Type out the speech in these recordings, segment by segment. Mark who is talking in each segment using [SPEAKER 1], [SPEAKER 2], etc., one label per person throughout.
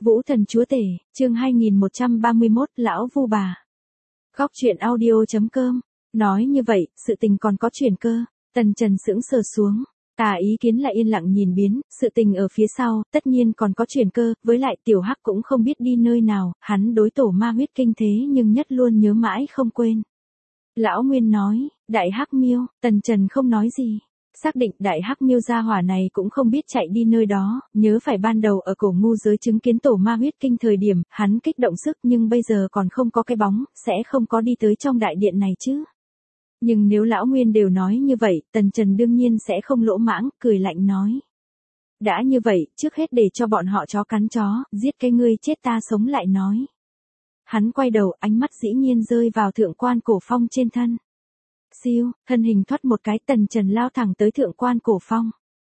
[SPEAKER 1] Vũ Thần Chúa Tể, chương 2131, Lão Vu Bà. Góc truyện audio.com. Nói như vậy, sự tình còn có chuyển cơ. Tần Trần sững sờ xuống. Tà ý kiến lại yên lặng nhìn biến, sự tình ở phía sau, tất nhiên còn có chuyển cơ, với lại tiểu hắc cũng không biết đi nơi nào, hắn đối tổ ma huyết kinh thế nhưng nhất luôn nhớ mãi không quên. Lão Nguyên nói, đại hắc miêu, Tần Trần không nói gì. Xác định đại hắc miêu gia hỏa này cũng không biết chạy đi nơi đó, nhớ phải ban đầu ở cổ ngu giới chứng kiến tổ ma huyết kinh thời điểm, hắn kích động sức nhưng bây giờ còn không có cái bóng, sẽ không có đi tới trong đại điện này chứ. Nhưng nếu lão Nguyên đều nói như vậy, Tần Trần đương nhiên sẽ không lỗ mãng, cười lạnh nói. Đã như vậy, trước hết để cho bọn họ chó cắn chó, giết cái ngươi chết ta sống lại nói. Hắn quay đầu, ánh mắt dĩ nhiên rơi vào thượng quan cổ phong trên thân. Siêu, thân hình thoát một cái, Tần Trần lao thẳng tới thượng quan cổ phong.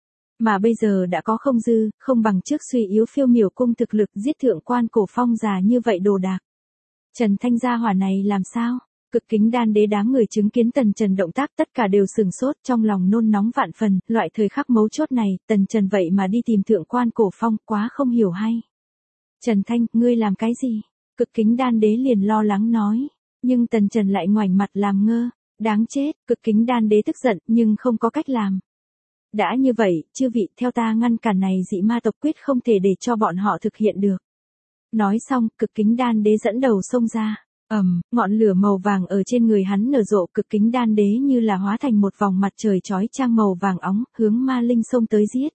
[SPEAKER 1] Mà bây giờ đã có không dư, không bằng trước suy yếu phiêu miểu cung thực lực giết thượng quan cổ phong già như vậy đồ đạc. Trần Thanh gia hỏa này làm sao? Cực kính đan đế đám người chứng kiến Tần Trần động tác tất cả đều sừng sốt trong lòng nôn nóng vạn phần, loại thời khắc mấu chốt này, Tần Trần vậy mà đi tìm thượng quan cổ phong quá không hiểu hay. Trần Thanh, ngươi làm cái gì? Cực kính đan đế liền lo lắng nói, nhưng Tần Trần lại ngoảnh mặt làm ngơ. Đáng chết, cực kính đan đế tức giận nhưng không có cách làm. Đã như vậy, chư vị theo ta ngăn cản này dị ma tộc quyết không thể để cho bọn họ thực hiện được. Nói xong, cực kính đan đế dẫn đầu xông ra. Ngọn lửa màu vàng ở trên người hắn nở rộ, cực kính đan đế như là hóa thành một vòng mặt trời chói chang màu vàng óng, hướng ma linh xông tới giết.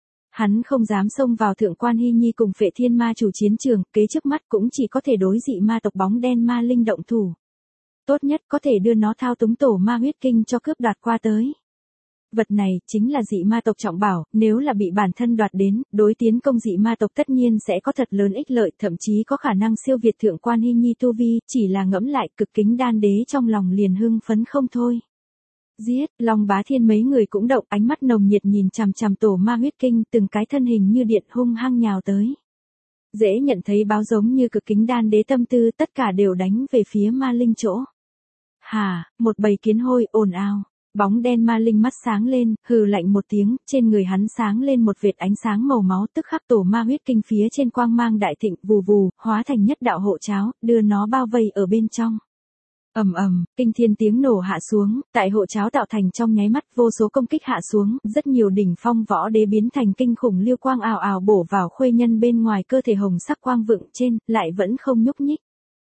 [SPEAKER 1] Hắn không dám xông vào thượng quan Hy Nhi cùng Phệ Thiên ma chủ chiến trường, kế trước mắt cũng chỉ có thể đối dị ma tộc bóng đen ma linh động thủ. Tốt nhất có thể đưa nó thao túng tổ ma huyết kinh cho cướp đoạt qua tới. Vật này chính là dị ma tộc trọng bảo, nếu là bị bản thân đoạt đến, đối tiến công dị ma tộc tất nhiên sẽ có thật lớn ích lợi, thậm chí có khả năng siêu việt thượng quan Hy Nhi tu vi, chỉ là ngẫm lại cực kính đan đế trong lòng liền hưng phấn không thôi. Giết, Long Bá Thiên mấy người cũng động, ánh mắt nồng nhiệt nhìn chằm chằm tổ ma huyết kinh, từng cái thân hình như điện hung hăng nhào tới. Dễ nhận thấy báo giống như cực kính đan đế tâm tư, tất cả đều đánh về phía ma linh chỗ. Một bầy kiến hôi ồn ào, bóng đen ma linh mắt sáng lên, hừ lạnh một tiếng, trên người hắn sáng lên một vệt ánh sáng màu máu, tức khắc tổ ma huyết kinh phía trên quang mang đại thịnh, vù vù, hóa thành nhất đạo hộ cháo, đưa nó bao vây ở bên trong. Kinh thiên tiếng nổ hạ xuống, tại hộ cháo tạo thành trong nháy mắt vô số công kích hạ xuống, rất nhiều đỉnh phong võ đế biến thành kinh khủng liêu quang ào ào bổ vào khuê nhân bên ngoài cơ thể hồng sắc quang vựng trên, lại vẫn không nhúc nhích.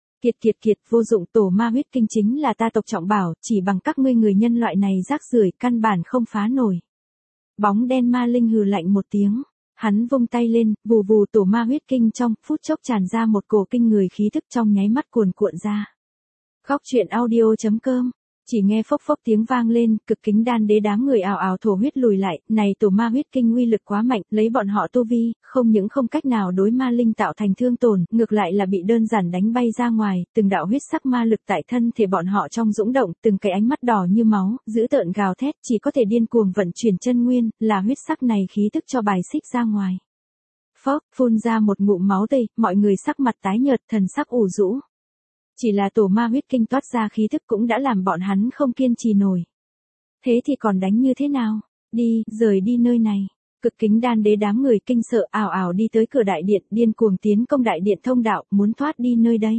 [SPEAKER 1] Kiệt, vô dụng, tổ ma huyết kinh chính là ta tộc trọng bảo, chỉ bằng các ngươi người nhân loại này rác rưởi căn bản không phá nổi. Bóng đen ma linh hừ lạnh một tiếng, hắn vung tay lên, vù vù tổ ma huyết kinh trong phút chốc tràn ra một cổ kinh người khí thức trong nháy mắt cuồn cuộn ra. Góc truyện audio.com. Chỉ nghe phốc phốc tiếng vang lên, cực kính đan đế đám người ào ào thổ huyết lùi lại, này tổ ma huyết kinh uy lực quá mạnh, lấy bọn họ tu vi, không những không cách nào đối ma linh tạo thành thương tổn, ngược lại là bị đơn giản đánh bay ra ngoài, từng đạo huyết sắc ma lực tại thân thể bọn họ trong dũng động, từng cái ánh mắt đỏ như máu, dữ tợn gào thét, chỉ có thể điên cuồng vận chuyển chân nguyên, là huyết sắc này khí tức cho bài xích ra ngoài. Phốc, phun ra một ngụm máu tươi, mọi người sắc mặt tái nhợt, thần sắc ủ rũ. Chỉ là tổ ma huyết kinh toát ra khí thức cũng đã làm bọn hắn không kiên trì nổi. Thế thì còn đánh như thế nào? Đi, rời đi nơi này. Cực kính đan đế đám người kinh sợ ảo ảo đi tới cửa đại điện, điên cuồng tiến công đại điện thông đạo, muốn thoát đi nơi đây.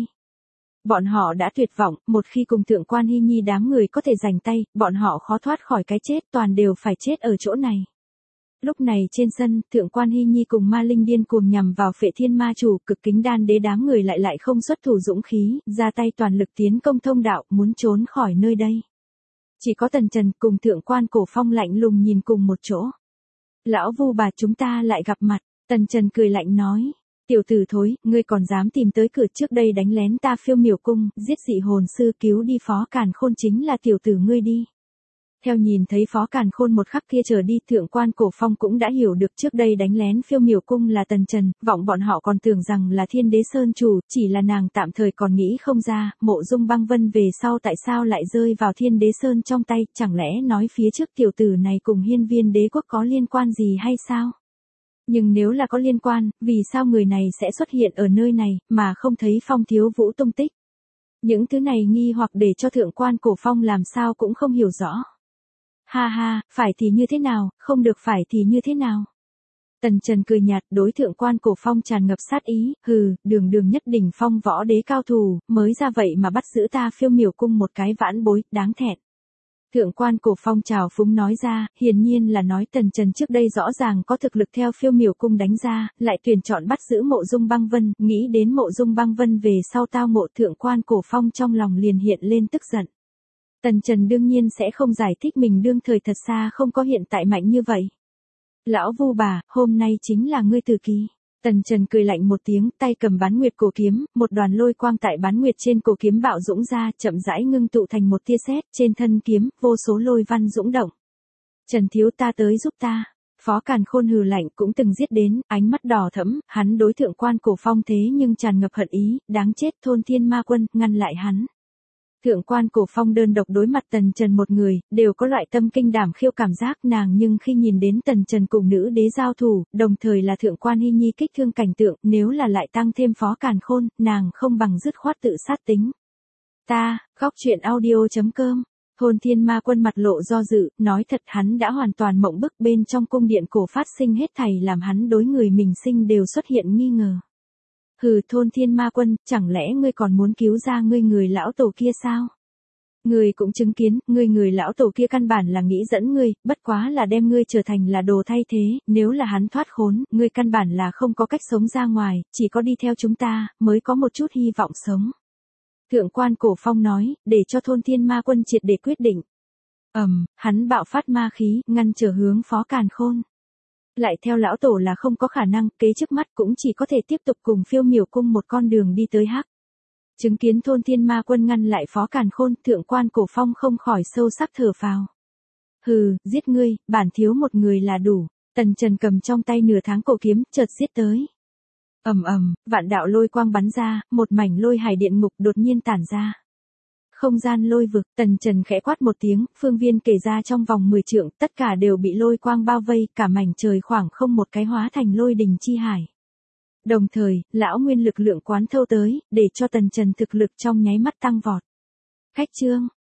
[SPEAKER 1] Bọn họ đã tuyệt vọng, một khi cùng thượng quan Hy Nhi đám người có thể giành tay, bọn họ khó thoát khỏi cái chết, toàn đều phải chết ở chỗ này. Lúc này trên sân, thượng quan Hy Nhi cùng ma linh điên cuồng nhằm vào Phệ Thiên ma chủ, cực kính đan đế đám người lại không xuất thủ dũng khí, ra tay toàn lực tiến công thông đạo, muốn trốn khỏi nơi đây. Chỉ có Tần Trần cùng thượng quan cổ phong lạnh lùng nhìn cùng một chỗ. Lão Vu bà, chúng ta lại gặp mặt, Tần Trần cười lạnh nói. Tiểu tử thối, ngươi còn dám tìm tới cửa, trước đây đánh lén ta phiêu miểu cung, giết dị hồn sư cứu đi Phó Càn Khôn chính là tiểu tử ngươi đi. Theo nhìn thấy Phó Càn Khôn một khắc kia trở đi, thượng quan cổ phong cũng đã hiểu được trước đây đánh lén phiêu miểu cung là Tần Trần, vọng bọn họ còn tưởng rằng là Thiên Đế Sơn chủ, chỉ là nàng tạm thời còn nghĩ không ra, Mộ Dung Băng Vân về sau tại sao lại rơi vào Thiên Đế Sơn trong tay, chẳng lẽ nói phía trước tiểu tử này cùng Hiên Viên Đế quốc có liên quan gì hay sao? Nhưng nếu là có liên quan, vì sao người này sẽ xuất hiện ở nơi này, mà không thấy Phong Thiếu Vũ tung tích? Những thứ này nghi hoặc để cho thượng quan cổ phong làm sao cũng không hiểu rõ. Ha ha, phải thì như thế nào, không được phải thì như thế nào. Tần Trần cười nhạt, đối Thượng Quan Cổ Phong tràn ngập sát ý, hừ, đường đường nhất đỉnh phong võ đế cao thủ, mới ra vậy mà bắt giữ ta Phiêu Miểu cung một cái vãn bối, đáng thẹn. Thượng Quan Cổ Phong trào phúng nói ra, hiển nhiên là nói Tần Trần trước đây rõ ràng có thực lực theo Phiêu Miểu cung đánh ra, lại tuyển chọn bắt giữ Mộ Dung Băng Vân, nghĩ đến Mộ Dung Băng Vân về sau tao ngộ, Thượng Quan Cổ Phong trong lòng liền hiện lên tức giận. Tần Trần đương nhiên sẽ không giải thích mình đương thời thật xa không có hiện tại mạnh như vậy. Lão Vu bà, hôm nay chính là ngươi tử kỳ. Tần Trần cười lạnh một tiếng, tay cầm Bán Nguyệt cổ kiếm, một đoàn lôi quang tại Bán Nguyệt trên cổ kiếm bạo dũng ra, chậm rãi ngưng tụ thành một tia sét, trên thân kiếm, vô số lôi văn dũng động. Trần thiếu ta tới giúp ta. Phó Càn Khôn hừ lạnh, cũng từng giết đến, ánh mắt đỏ thẫm, hắn đối Thượng Quan Cổ Phong thế nhưng tràn ngập hận ý, đáng chết, Thôn Thiên Ma Quân, ngăn lại hắn. Thượng Quan Cổ Phong đơn độc đối mặt Tần Trần một người, đều có loại tâm kinh đảm khiêu cảm giác nàng, nhưng khi nhìn đến Tần Trần cùng nữ đế giao thủ, đồng thời là Thượng Quan Hy Nhi kích thương cảnh tượng, nếu là lại tăng thêm Phó Càn Khôn, nàng không bằng dứt khoát tự sát tính. Góc truyện audio.com. Thôn Thiên Ma Quân mặt lộ do dự, nói thật hắn đã hoàn toàn mộng bức, bên trong cung điện cổ phát sinh hết thảy làm hắn đối người mình sinh đều xuất hiện nghi ngờ. Hừ, Thôn Thiên Ma Quân, chẳng lẽ ngươi còn muốn cứu ra ngươi người lão tổ kia sao? Ngươi cũng chứng kiến, ngươi người lão tổ kia căn bản là nghĩ dẫn ngươi, bất quá là đem ngươi trở thành là đồ thay thế, nếu là hắn thoát khốn, ngươi căn bản là không có cách sống ra ngoài, chỉ có đi theo chúng ta, mới có một chút hy vọng sống. Thượng Quan Cổ Phong nói, để cho Thôn Thiên Ma Quân triệt để quyết định. Hắn bạo phát ma khí, ngăn trở hướng Phó Càn Khôn. Lại theo lão tổ là không có khả năng, kế trước mắt cũng chỉ có thể tiếp tục cùng Phiêu Miểu cung một con đường đi tới hắc. Chứng kiến Thôn Thiên Ma Quân ngăn lại Phó Càn Khôn, Thượng Quan Cổ Phong không khỏi sâu sắc thở phào. Hừ, giết ngươi, bản thiếu một người là đủ. Tần Trần cầm trong tay nửa tháng cổ kiếm, chợt giết tới. Vạn đạo lôi quang bắn ra, một mảnh lôi hải điện ngục đột nhiên tản ra. Không gian lôi vực, Tần Trần khẽ quát một tiếng, phương viên kể ra trong vòng 10 trượng, tất cả đều bị lôi quang bao vây, cả mảnh trời khoảng không một cái hóa thành lôi đình chi hải. Đồng thời, lão nguyên lực lượng quán thâu tới, để cho Tần Trần thực lực trong nháy mắt tăng vọt. Khách chương